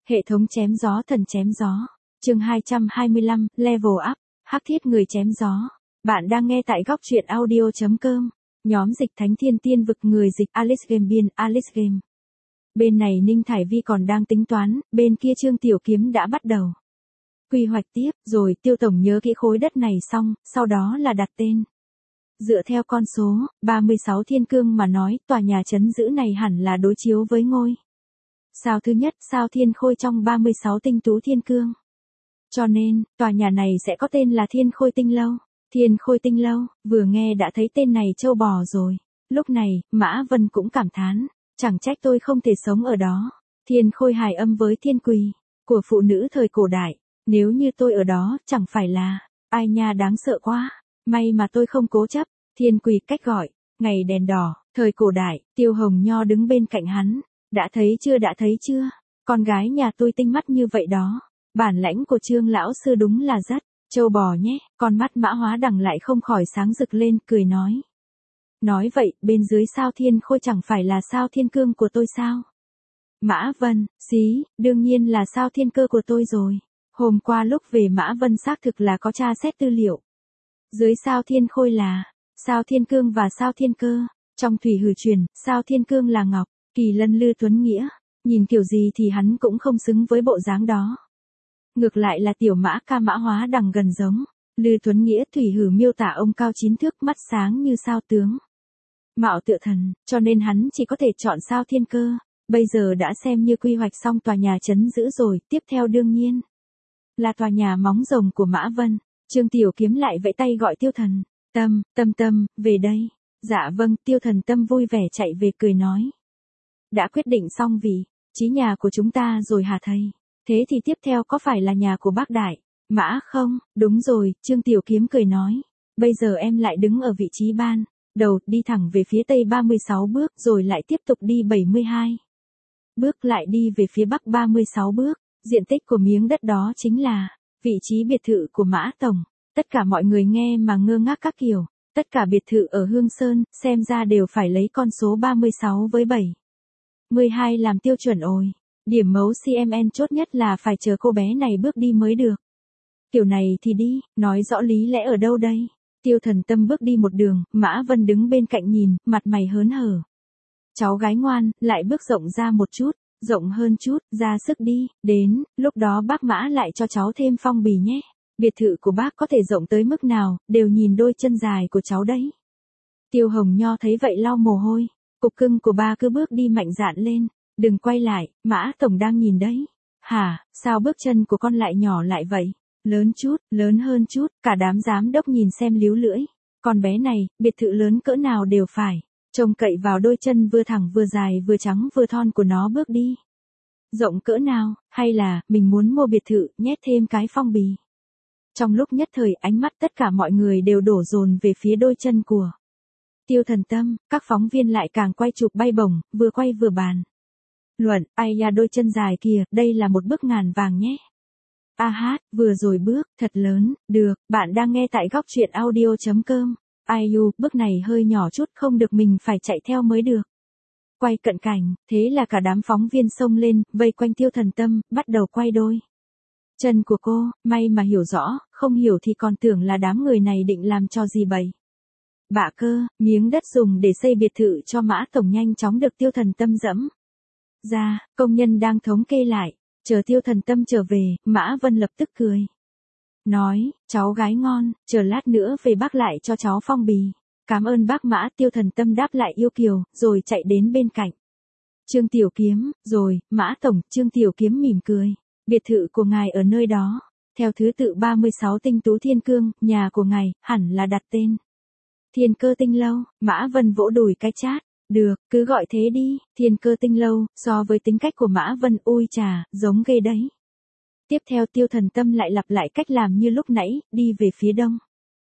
Hệ thống chém gió thần chém gió. Chương 225, Level Up, hắc thiết người chém gió. Bạn đang nghe tại góc truyện audio.com. Nhóm dịch Thánh Thiên Tiên vực người dịch Alice Game biên Alice Game. Bên này Ninh Thải Vi còn đang tính toán, bên kia Trương Tiểu Kiếm đã bắt đầu quy hoạch tiếp, rồi Tiêu tổng nhớ kỹ khối đất này xong, sau đó là đặt tên. Dựa theo con số 36 thiên cương mà nói, tòa nhà trấn giữ này hẳn là đối chiếu với ngôi sao thứ nhất, sao Thiên Khôi trong 36 tinh tú thiên cương. Cho nên, tòa nhà này sẽ có tên là Thiên Khôi Tinh Lâu. Thiên Khôi Tinh Lâu, vừa nghe đã thấy tên này trâu bò rồi. Lúc này, Mã Vân cũng cảm thán, chẳng trách tôi không thể sống ở đó. Thiên Khôi hài âm với thiên quỳ của phụ nữ thời cổ đại. Nếu như tôi ở đó, chẳng phải là, ai nha đáng sợ quá. May mà tôi không cố chấp. Thiên quỳ cách gọi, ngày đèn đỏ, thời cổ đại, Tiêu Hồng Nho đứng bên cạnh hắn. Đã thấy chưa, con gái nhà tôi tinh mắt như vậy đó. Bản lãnh của Trương lão sư đúng là rất trâu bò nhé. Con mắt Mã Hóa Đằng lại không khỏi sáng rực lên, cười nói. Nói vậy, bên dưới sao Thiên Khôi chẳng phải là sao thiên cương của tôi sao? Mã Vân, xí, đương nhiên là sao thiên cơ của tôi rồi. Hôm qua lúc về Mã Vân xác thực là có tra xét tư liệu. Dưới sao Thiên Khôi là sao thiên cương và sao thiên cơ. Trong thủy hử truyền, sao thiên cương là ngọc. Kỳ Lân Lư Tuấn Nghĩa, nhìn kiểu gì thì hắn cũng không xứng với bộ dáng đó. Ngược lại là tiểu Mã Ca Mã Hóa Đằng gần giống. Lư Tuấn Nghĩa thủy hử miêu tả ông cao 9 thước, mắt sáng như sao tướng. Mạo tựa thần, cho nên hắn chỉ có thể chọn sao thiên cơ. Bây giờ đã xem như quy hoạch xong tòa nhà trấn giữ rồi, tiếp theo đương nhiên là tòa nhà móng rồng của Mã Vân. Trương Tiểu Kiếm lại vẫy tay gọi Tiêu Thần. Tâm, về đây. Dạ vâng, Tiêu Thần Tâm vui vẻ chạy về cười nói. Đã quyết định xong vị trí nhà của chúng ta rồi hả thầy? Thế thì tiếp theo có phải là nhà của bác Đại Mã không? Đúng rồi, Trương Tiểu Kiếm cười nói. Bây giờ em lại đứng ở vị trí ban đầu, đi thẳng về phía tây 36 bước, rồi lại tiếp tục đi 72 bước, lại đi về phía bắc 36 bước. Diện tích của miếng đất đó chính là vị trí biệt thự của Mã Tổng. Tất cả mọi người nghe mà ngơ ngác các kiểu. Tất cả biệt thự ở Hương Sơn, xem ra đều phải lấy con số 36 với 72 làm tiêu chuẩn ồi. Điểm mấu CMN chốt nhất là phải chờ cô bé này bước đi mới được. Kiểu này thì đi, nói rõ lý lẽ ở đâu đây? Tiêu Thần Tâm bước đi một đường, Mã Vân đứng bên cạnh nhìn, mặt mày hớn hở. Cháu gái ngoan, lại bước rộng ra một chút, rộng hơn chút, ra sức đi, đến, lúc đó bác Mã lại cho cháu thêm phong bì nhé. Biệt thự của bác có thể rộng tới mức nào, đều nhìn đôi chân dài của cháu đấy. Tiêu Hồng Nho thấy vậy lau mồ hôi. Cục cưng của ba cứ bước đi mạnh dạn lên. Đừng quay lại, Mã Tổng đang nhìn đấy. Hả, sao bước chân của con lại nhỏ lại vậy? Lớn chút, lớn hơn chút, cả đám giám đốc nhìn xem líu lưỡi. Con bé này, biệt thự lớn cỡ nào đều phải trông cậy vào đôi chân vừa thẳng vừa dài vừa trắng vừa thon của nó bước đi. Rộng cỡ nào, hay là, mình muốn mua biệt thự, nhét thêm cái phong bì. Trong lúc nhất thời ánh mắt tất cả mọi người đều đổ dồn về phía đôi chân của Tiêu Thần Tâm, các phóng viên lại càng quay chụp bay bổng, vừa quay vừa bàn luận, ai da đôi chân dài kìa, đây là một bước ngàn vàng nhé. A hát, vừa rồi bước, thật lớn, được, bạn đang nghe tại góc truyện audio.com. Ai bước này hơi nhỏ chút, không được, mình phải chạy theo mới được. Quay cận cảnh, thế là cả đám phóng viên xông lên, vây quanh Tiêu Thần Tâm, bắt đầu quay đôi chân của cô, may mà hiểu rõ, không hiểu thì còn tưởng là đám người này định làm cho gì bậy bạ cơ. Miếng đất dùng để xây biệt thự cho Mã Tổng nhanh chóng được Tiêu Thần Tâm dẫm ra, công nhân đang thống kê lại. Chờ Tiêu Thần Tâm trở về, Mã Vân lập tức cười. Nói, cháu gái ngon, chờ lát nữa về bác lại cho cháu phong bì. Cảm ơn bác Mã. Tiêu Thần Tâm đáp lại yêu kiều, rồi chạy đến bên cạnh Trương Tiểu Kiếm. Rồi, Mã Tổng. Trương Tiểu Kiếm mỉm cười. Biệt thự của ngài ở nơi đó, theo thứ tự 36 tinh tú thiên cương, nhà của ngài, hẳn là đặt tên Thiên Cơ Tinh Lâu. Mã Vân vỗ đùi cái chát. Được, cứ gọi thế đi, Thiên Cơ Tinh Lâu. So với tính cách của Mã Vân, ui chà, giống ghê đấy. Tiếp theo Tiêu Thần Tâm lại lặp lại cách làm như lúc nãy, đi về phía đông.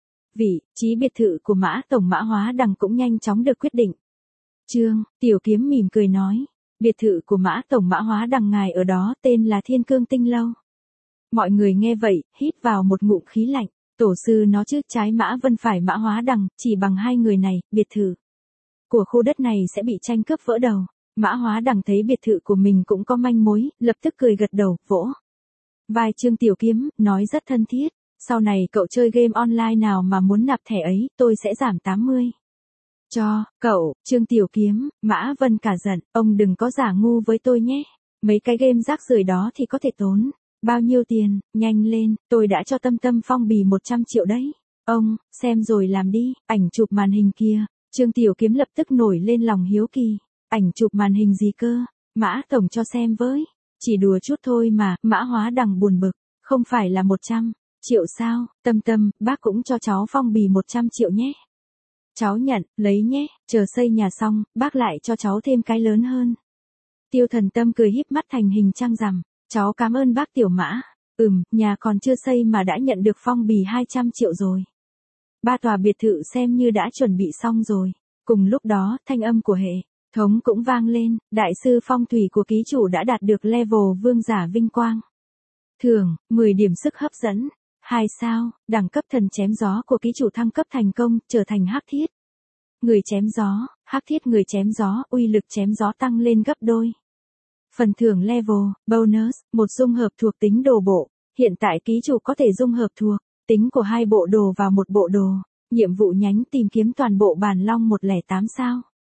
Vị trí biệt thự của Mã Tổng Mã Hóa Đằng cũng nhanh chóng được quyết định. Trương Tiểu Kiếm mỉm cười nói, biệt thự của Mã Tổng Mã Hóa Đằng ngài ở đó tên là Thiên Cương Tinh Lâu. Mọi người nghe vậy, hít vào một ngụm khí lạnh. Tổ sư nó chứ, trái Mã Vân phải Mã Hóa Đằng, chỉ bằng hai người này, biệt thự của khu đất này sẽ bị tranh cướp vỡ đầu. Mã Hóa Đằng thấy biệt thự của mình cũng có manh mối, lập tức cười gật đầu, vỗ vai Trương Tiểu Kiếm, nói rất thân thiết. Sau này cậu chơi game online nào mà muốn nạp thẻ ấy, tôi sẽ giảm 80. Cho, cậu, Trương Tiểu Kiếm, Mã Vân cả giận, ông đừng có giả ngu với tôi nhé. Mấy cái game rác rưởi đó thì có thể tốn. Bao nhiêu tiền, nhanh lên, tôi đã cho Tâm Tâm phong bì 100 triệu đấy. Ông, xem rồi làm đi, ảnh chụp màn hình kia. Trương Tiểu Kiếm lập tức nổi lên lòng hiếu kỳ. Ảnh chụp màn hình gì cơ? Mã Tổng cho xem với. Chỉ đùa chút thôi mà, Mã Hóa Đằng buồn bực. Không phải là 100 triệu sao? Tâm Tâm, bác cũng cho cháu phong bì 100 triệu nhé. Cháu nhận, lấy nhé, chờ xây nhà xong, bác lại cho cháu thêm cái lớn hơn. Tiêu Thần Tâm cười híp mắt thành hình trăng rằm. Cháu cảm ơn bác Tiểu Mã. Nhà còn chưa xây mà đã nhận được phong bì 200 triệu rồi. 3 tòa biệt thự xem như đã chuẩn bị xong rồi. Cùng lúc đó, thanh âm của hệ thống cũng vang lên, đại sư phong thủy của ký chủ đã đạt được level vương giả vinh quang. Thưởng, 10 điểm sức hấp dẫn. 2 sao, đẳng cấp thần chém gió của ký chủ thăng cấp thành công, trở thành hắc thiết. Người chém gió, hắc thiết người chém gió, uy lực chém gió tăng lên gấp đôi. Phần thưởng level, bonus, một dung hợp thuộc tính đồ bộ. Hiện tại ký chủ có thể dung hợp thuộc tính của 2 bộ đồ vào một bộ đồ. Nhiệm vụ nhánh tìm kiếm toàn bộ bản long 108 sao.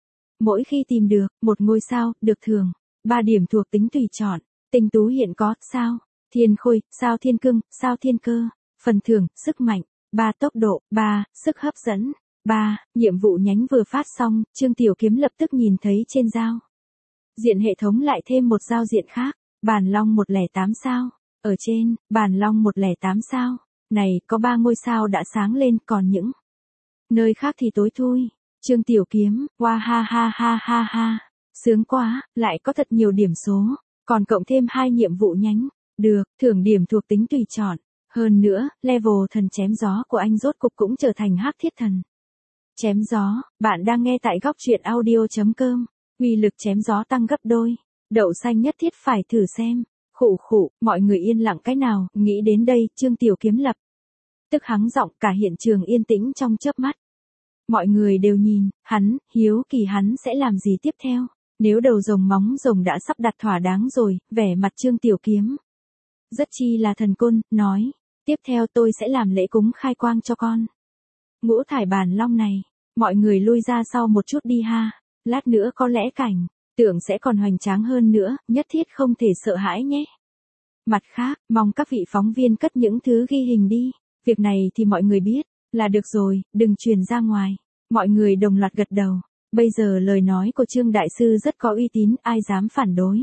Mỗi khi tìm được một ngôi sao, được thưởng 3 điểm thuộc tính tùy chọn. Tinh tú hiện có sao thiên khôi, sao thiên cương, sao thiên cơ. Phần thưởng, sức mạnh 3, tốc độ 3, sức hấp dẫn 3. Nhiệm vụ nhánh vừa phát xong, Trương Tiểu Kiếm lập tức nhìn thấy trên giao diện hệ thống lại thêm một giao diện khác. Bản long 108 sao. Ở trên, bản long 108 sao. Này, có 3 ngôi sao đã sáng lên, còn những nơi khác thì tối thui. Trương Tiểu Kiếm, wow ha ha ha ha ha. Sướng quá, lại có thật nhiều điểm số. Còn cộng thêm 2 nhiệm vụ nhánh. Được, thưởng điểm thuộc tính tùy chọn. Hơn nữa, level thần chém gió của anh rốt cục cũng trở thành hắc thiết thần chém gió. Bạn đang nghe tại góc truyện audio.com. Uy lực chém gió tăng gấp đôi. Đậu xanh nhất thiết phải thử xem. Khụ khụ, mọi người yên lặng cái nào, nghĩ đến đây, Trương Tiểu Kiếm lập tức hắng giọng, cả hiện trường yên tĩnh trong chớp mắt. Mọi người đều nhìn, hắn, hiếu kỳ hắn sẽ làm gì tiếp theo. Nếu đầu rồng móng rồng đã sắp đặt thỏa đáng rồi, vẻ mặt Trương Tiểu Kiếm rất chi là thần côn, nói, tiếp theo tôi sẽ làm lễ cúng khai quang cho con ngũ thải bản long này. Mọi người lui ra sau một chút đi ha. Lát nữa có lẽ cảnh tượng sẽ còn hoành tráng hơn nữa, nhất thiết không thể sợ hãi nhé. Mặt khác, mong các vị phóng viên cất những thứ ghi hình đi. Việc này thì mọi người biết là được rồi, đừng truyền ra ngoài. Mọi người đồng loạt gật đầu. Bây giờ lời nói của Trương Đại Sư rất có uy tín, ai dám phản đối.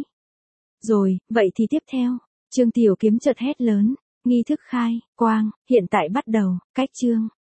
Rồi, vậy thì tiếp theo. Trương Tiểu Kiếm chợt hét lớn. Nghi thức khai quang hiện tại bắt đầu. Cách Trương